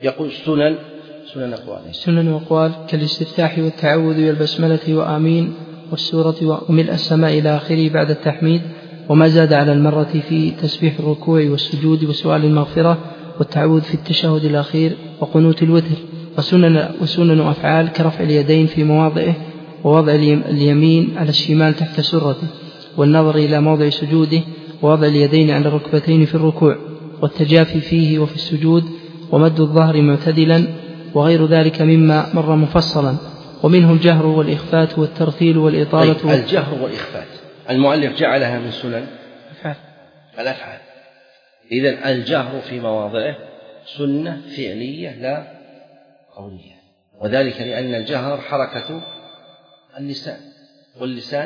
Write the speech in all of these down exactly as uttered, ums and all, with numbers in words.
يقول سنن سنن أقوال سنن أقوال كالاستفتاح والتعوذ والبسملة وآمين والسورة وملء السماء إلى آخره بعد التحميد، وما زاد على المرة في تسبيح الركوع والسجود وسؤال المغفرة والتعوذ في التشهد الأخير وقنوت الوتر. وسنن, وسنن أفعال كرفع اليدين في مواضعه ووضع اليمين على الشمال تحت سرته والنظر إلى موضع سجوده ووضع اليدين على الركبتين في الركوع والتجافي فيه وفي السجود ومد الظهر معتدلا وغير ذلك مما مر مفصلا. ومنه الجهر والإخفات والترتيل والإطالة. طيب الجهر والإخفات المؤلف جعلها من سنن الأفعال. إذن الجهر في مواضعه سنة فعلية لا قولية، وذلك لأن الجهر حركة اللسان واللسان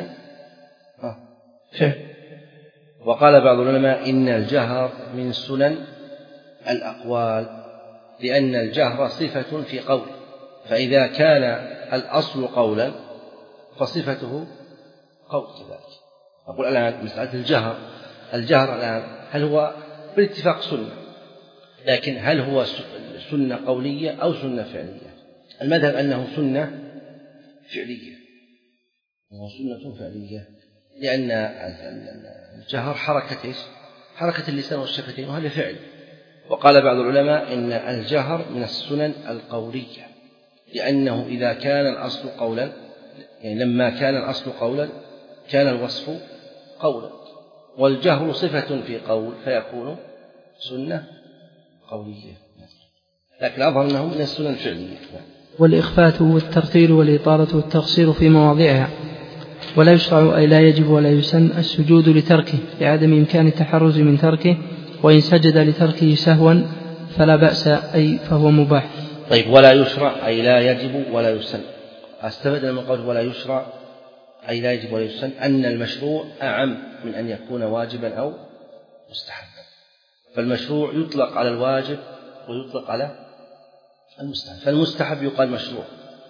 فعل. وقال بعض العلماء إن الجهر من سنن الأقوال لأن الجهر صفة في قول، فإذا كان الأصل قولا فصفته قول كذلك. أقول الآن مسألة الجهر الجهر الآن هل هو بالاتفاق سنة، لكن هل هو سنة قولية أو سنة فعلية؟ المذهب أنه سنة فعلية، هو سنة فعلية لأن الجهر حركة حركة اللسان والشفتين وهذا فعل. وقال بعض العلماء إن الجهر من السنن القولية لأنه إذا كان الأصل قولا، يعني لما كان الأصل قولا كان الوصف قولا، والجهر صفة في قول فيكون سنة قولية، لكن أظهر أنه من السنن الفعلية. والإخفات والترتيل والإطالة والتقصير في مواضعها. ولا يشرع أي لا يجب ولا يسن السجود لتركه لعدم إمكان التحرز من تركه، وإن سجد لتركه سهوا فلا بأس أي فهو مباح. طيب ولا يشرع أي لا يجب ولا يسن، استفاد من قوله ولا يشرع أي لا يجب ولا يسن أن المشروع أعم من أن يكون واجبا أو مستحبا، فالمشروع يطلق على الواجب ويطلق على المستحب، فالمستحب يقال مشروع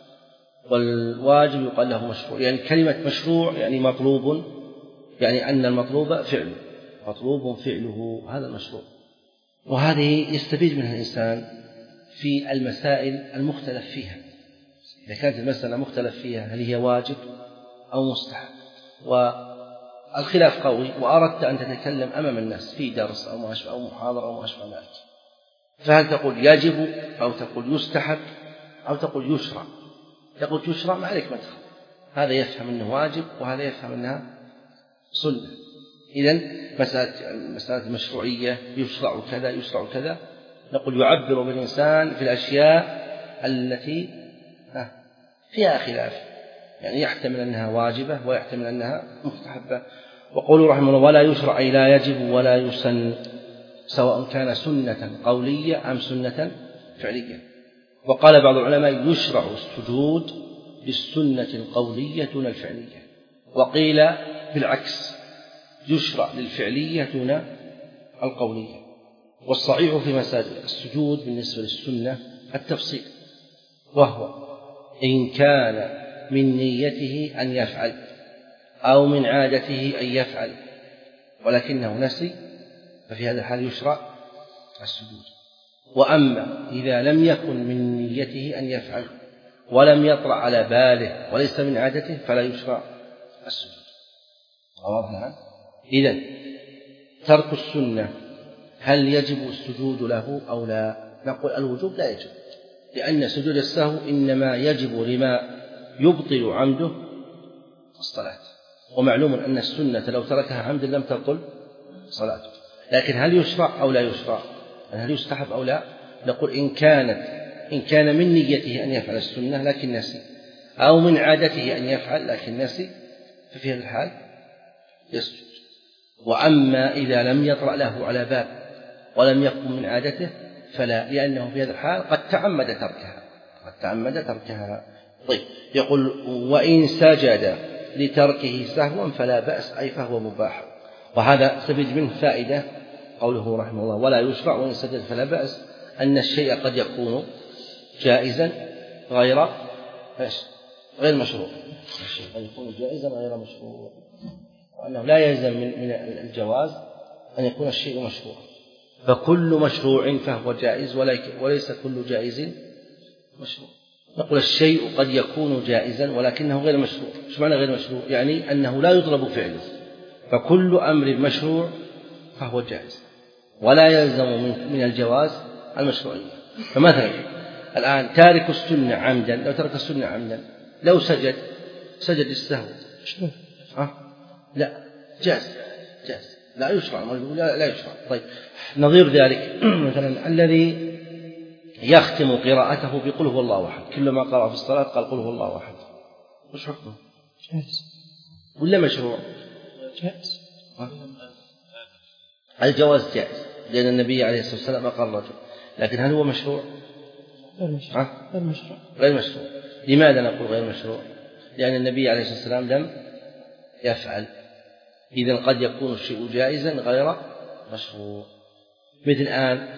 والواجب يقال له مشروع. يعني كلمة مشروع يعني مطلوب، يعني أن المطلوب فعله، مطلوب فعله هذا المشروع. وهذه يستفيد منها الإنسان في المسائل المختلف فيها، إذا كانت المسألة مختلف فيها هل هي واجب أو مستحب والخلاف قوي، وأردت أن تتكلم أمام الناس في درس أو مشروع أو محاضرة أو مشروع ذلك، فهل تقول يجب أو تقول يستحب أو تقول يشرع؟ تقول يشرع ما عليك مدخل، هذا يفهم أنه واجب وهذا يفهم أنها سنة. إذن مسألة مسألة المشروعية يشرع كذا يشرع كذا، نقول يعبر بالإنسان في الأشياء التي فيها خلاف، يعني يحتمل أنها واجبة ويحتمل أنها مستحبة. وقولوا رحمه الله ولا يشرع أي لا يجب ولا يسن، سواء كان سنة قولية أم سنة فعلية. وقال بعض العلماء يشرع السجود للسنة القولية دون الفعلية، وقيل بالعكس يشرع للفعلية دون القولية. والصحيح في مسائل السجود بالنسبة للسنة التفصيل، وهو إن كان من نيته أن يفعل أو من عادته أن يفعل ولكنه نسي، ففي هذا الحال يشرع السجود. وأما إذا لم يكن من نيته أن يفعل ولم يطرأ على باله وليس من عادته فلا يشرع السجود. واضح؟ إذن ترك السنة هل يجب السجود له أو لا؟ نقول الوجوب لا يجب، لأن سجود السهو إنما يجب لما يبطل عمده الصلاة، ومعلوم أن السنة لو تركها عمدا لم تبطل صلاته. لكن هل يشرع أو لا يشرع؟ هل يستحب أو لا؟ نقول إن كانت إن كان من نيته أن يفعل السنة لكن نسي، أو من عادته أن يفعل لكن نسي، ففي هذا الحال يسجد. وأما إذا لم يطرأ له على بال ولم يكن من عادته فلا، لأنه في هذا الحال قد تعمد تركها قد تعمد تركها. طيب يقول وإن سجد لتركه سهوا فلا بأس أي فهو مباح. وهذا استفيد منه فائدة قوله رحمه الله ولا يشرع وإن سجد فلا بأس، أن الشيء قد يكون جائزا غير غير مشروع، الشيء قد يكون جائزا غير مشروع، وأنه لا يلزم من الجواز أن يكون الشيء مشروعا. فكل مشروع فهو جائز وليس كل جائز مشروع. نقول الشيء قد يكون جائزا ولكنه غير مشروع. ايش معنى غير مشروع؟ يعني أنه لا يطلب فعله. فكل أمر مشروع فهو جائز ولا يلزم من الجواز المشروعية. فمثلا الآن تارك السنة عمدا، لو ترك السنة عمدا لو سجد سجد السهو أه؟ لا جاز جاز لا يشرع لا, لا يشرع. طيب نظير ذلك مثلا الذي يختم قراءته بقل هو الله أحد، كلما قرأ في الصلاة قال قل هو الله أحد، وش حكمه؟ جائز ولا مشروع؟ جائز. أه؟ الجواز جائز لأن النبي عليه الصلاة والسلام أقر رجل، لكن هل هو مشروع؟ غير مشروع. غير مشروع. غير مشروع. لماذا نقول غير مشروع؟ لأن النبي عليه الصلاة والسلام لم يفعل. إذن قد يكون الشيء جائزا غير مشروع. مثل الآن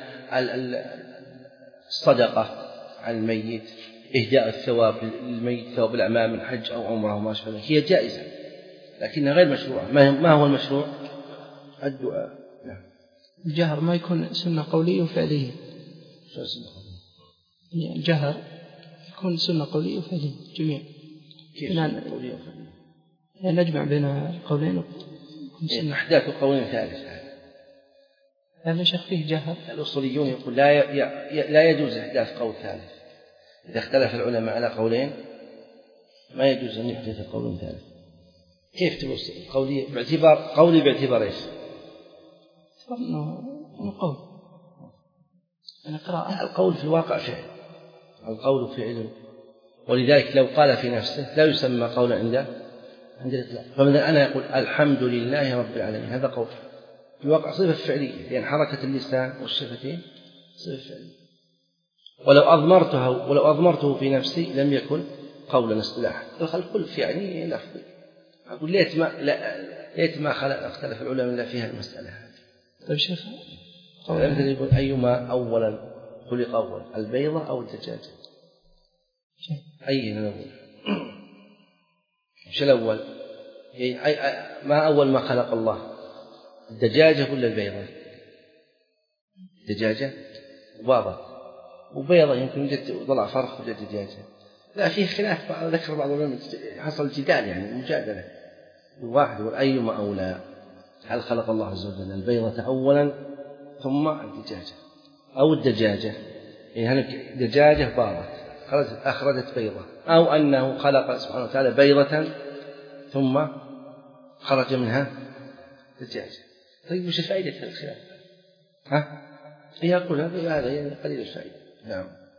الصدقة على الميت، إهداء الثواب للميت، ثواب الأعمال من حج أو عمره وما شابه، هي جائزة لكنها غير مشروعة. ما هو المشروع؟ الدعاء. نعم. الجهر ما يكون سنة قولية وفعلية. شو سنة قولية؟ يعني الجهر يكون سنة قولية وفعلية جميعا. كيف سنة قولية وفعلية؟ يعني نجمع بين القولين. إيه أحداث قولين ثالث. هذا شيخ فيه جهر. الأصوليون يقول لا ي... لا يجوز إحداث قول ثالث. إذا اختلف العلماء على قولين ما يجوز أن يحدث قول ثالث. كيف تقول قولي باعتبار قولي باعتبار إيش؟ إنه قول. أنا قراءة. القول في الواقع فعل. القول فعل، ولذلك لو قال في نفسه لا يسمى قولا عنده عند الإطلاق. فمثلا أنا يقول الحمد لله رب العالمين، هذا قول في الواقع صفة فعلية، لأن يعني حركة اللسان والشفتين صفة فعلية. ولو أضمرتها ولو أضمرته في نفسي لم يكن قولا اصطلاحا. الخلق يعني لفظي. أقول ليت ما لا ليت ما خلق اختلف العلماء إلا في هذه المسألة هذه. طيب شيخ مثلا يقول أيما أولا خلق أول، البيضة أو الدجاجة؟ أي نقول مش الأول؟ ما أول ما خلق الله الدجاجة ولا البيضة؟ الدجاجة وبيضة وبيضة يمكن يوجد ضلع فرخ ولا دجاجة. لا فيه خلاف، ذكر بعض العلماء حصل جدال يعني مجادلة. الواحد يقول أيما أولى، هل خلق الله عز وجل البيضة أولا ثم الدجاجة أو الدجاجة؟ يعني هل الدجاجة باضت أخرجت بيضة، أو أنه خلق سبحانه وتعالى بيضة ثم خرج منها دجاجة؟ طيب وش فائدة هذا الخلاف؟ ها؟ يقول هذا هذا يعني قليل الفائدة. نعم.